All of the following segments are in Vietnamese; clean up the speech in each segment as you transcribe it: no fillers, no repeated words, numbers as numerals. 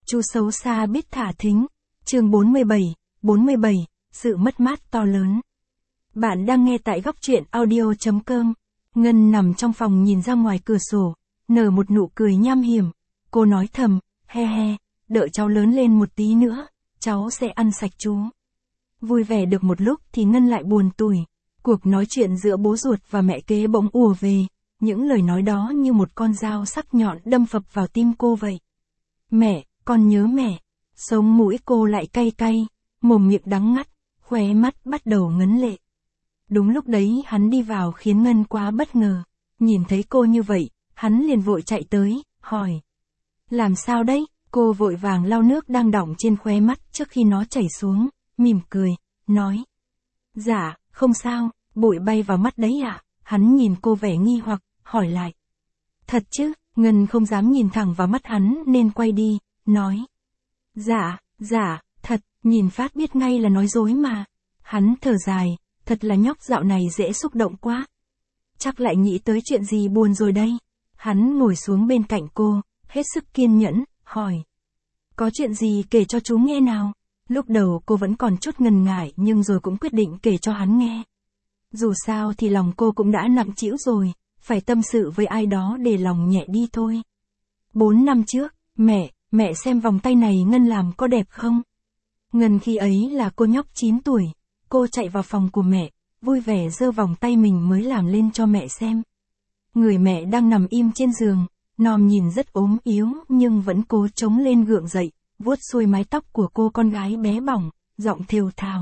Chú xấu xa biết thả thính. Chương 47, sự mất mát to lớn. Bạn đang nghe tại góc truyện audio.com. Ngân nằm trong phòng nhìn ra ngoài cửa sổ, nở một nụ cười nham hiểm. Cô nói thầm, he he, đợi cháu lớn lên một tí nữa, cháu sẽ ăn sạch chú. Vui vẻ được một lúc thì Ngân lại buồn tủi. Cuộc nói chuyện giữa bố ruột và mẹ kế bỗng ùa về, những lời nói đó như một con dao sắc nhọn đâm phập vào tim cô vậy. Mẹ, con nhớ mẹ. Sống mũi cô lại cay cay, mồm miệng đắng ngắt, khóe mắt bắt đầu ngấn lệ. Đúng lúc đấy hắn đi vào khiến Ngân quá bất ngờ. Nhìn thấy cô như vậy, hắn liền vội chạy tới, hỏi. Làm sao đấy? Cô vội vàng lau nước đang đọng trên khóe mắt trước khi nó chảy xuống, mỉm cười, nói. Dạ, không sao, bụi bay vào mắt đấy ạ. Hắn nhìn cô vẻ nghi hoặc, hỏi lại. Thật chứ? Ngân không dám nhìn thẳng vào mắt hắn nên quay đi, nói. Dạ, thật, nhìn phát biết ngay là nói dối mà. Hắn thở dài, thật là nhóc dạo này dễ xúc động quá. Chắc lại nghĩ tới chuyện gì buồn rồi đây. Hắn ngồi xuống bên cạnh cô, hết sức kiên nhẫn, hỏi. Có chuyện gì kể cho chú nghe nào? Lúc đầu cô vẫn còn chút ngần ngại nhưng rồi cũng quyết định kể cho hắn nghe. Dù sao thì lòng cô cũng đã nặng trĩu rồi, phải tâm sự với ai đó để lòng nhẹ đi thôi. 4 năm trước, mẹ xem vòng tay này Ngân làm có đẹp không? Ngân khi ấy là cô nhóc 9 tuổi, cô chạy vào phòng của mẹ, vui vẻ giơ vòng tay mình mới làm lên cho mẹ xem. Người mẹ đang nằm im trên giường, nòm nhìn rất ốm yếu nhưng vẫn cố chống lên gượng dậy, vuốt xuôi mái tóc của cô con gái bé bỏng, giọng thều thào.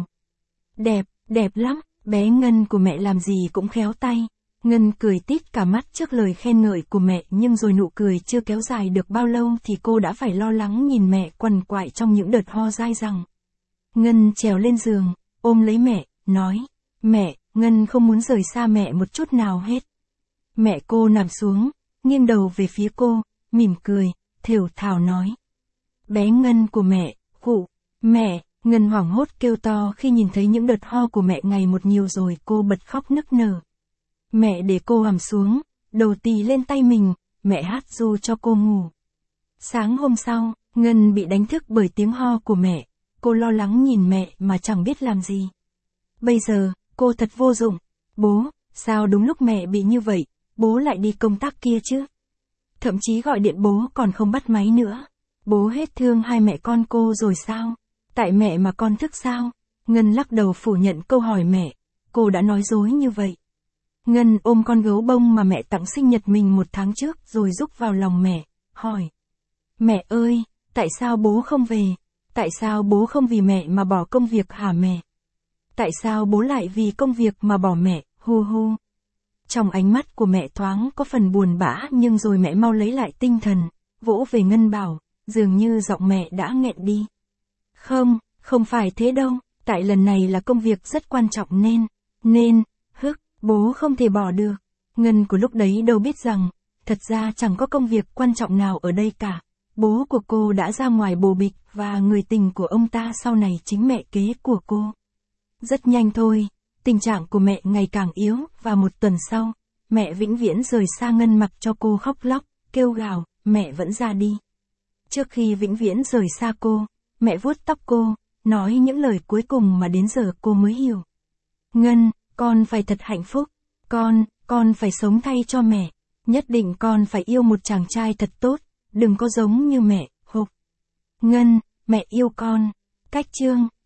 Đẹp lắm, bé Ngân của mẹ làm gì cũng khéo tay. Ngân cười tít cả mắt trước lời khen ngợi của mẹ nhưng rồi nụ cười chưa kéo dài được bao lâu thì cô đã phải lo lắng nhìn mẹ quằn quại trong những đợt ho dai dẳng. Ngân trèo lên giường, ôm lấy mẹ, nói, mẹ, Ngân không muốn rời xa mẹ một chút nào hết. Mẹ cô nằm xuống, nghiêng đầu về phía cô, mỉm cười, thều thào nói. Bé Ngân của mẹ, khụ, mẹ, Ngân hoảng hốt kêu to khi nhìn thấy những đợt ho của mẹ ngày một nhiều rồi cô bật khóc nức nở. Mẹ để cô ằm xuống, đầu tì lên tay mình, mẹ hát ru cho cô ngủ. Sáng hôm sau, Ngân bị đánh thức bởi tiếng ho của mẹ, cô lo lắng nhìn mẹ mà chẳng biết làm gì. Bây giờ, cô thật vô dụng. Bố, sao đúng lúc mẹ bị như vậy, bố lại đi công tác kia chứ? Thậm chí gọi điện bố còn không bắt máy nữa. Bố hết thương hai mẹ con cô rồi sao? Tại mẹ mà con thức sao? Ngân lắc đầu phủ nhận câu hỏi mẹ, cô đã nói dối như vậy. Ngân ôm con gấu bông mà mẹ tặng sinh nhật mình 1 tháng trước rồi rúc vào lòng mẹ, hỏi. Mẹ ơi, tại sao bố không về? Tại sao bố không vì mẹ mà bỏ công việc hả mẹ? Tại sao bố lại vì công việc mà bỏ mẹ, hu hu? Trong ánh mắt của mẹ thoáng có phần buồn bã nhưng rồi mẹ mau lấy lại tinh thần, vỗ về Ngân bảo, dường như giọng mẹ đã nghẹn đi. Không phải thế đâu, tại lần này là công việc rất quan trọng nên, bố không thể bỏ được. Ngân của lúc đấy đâu biết rằng, thật ra chẳng có công việc quan trọng nào ở đây cả. Bố của cô đã ra ngoài bồ bịch và người tình của ông ta sau này chính mẹ kế của cô. Rất nhanh thôi, tình trạng của mẹ ngày càng yếu và 1 tuần sau, mẹ vĩnh viễn rời xa Ngân mặc cho cô khóc lóc, kêu gào, mẹ vẫn ra đi. Trước khi vĩnh viễn rời xa cô, mẹ vuốt tóc cô, nói những lời cuối cùng mà đến giờ cô mới hiểu. Ngân, con phải thật hạnh phúc, con phải sống thay cho mẹ, nhất định con phải yêu một chàng trai thật tốt, đừng có giống như mẹ, Ngân, mẹ yêu con. Cách chương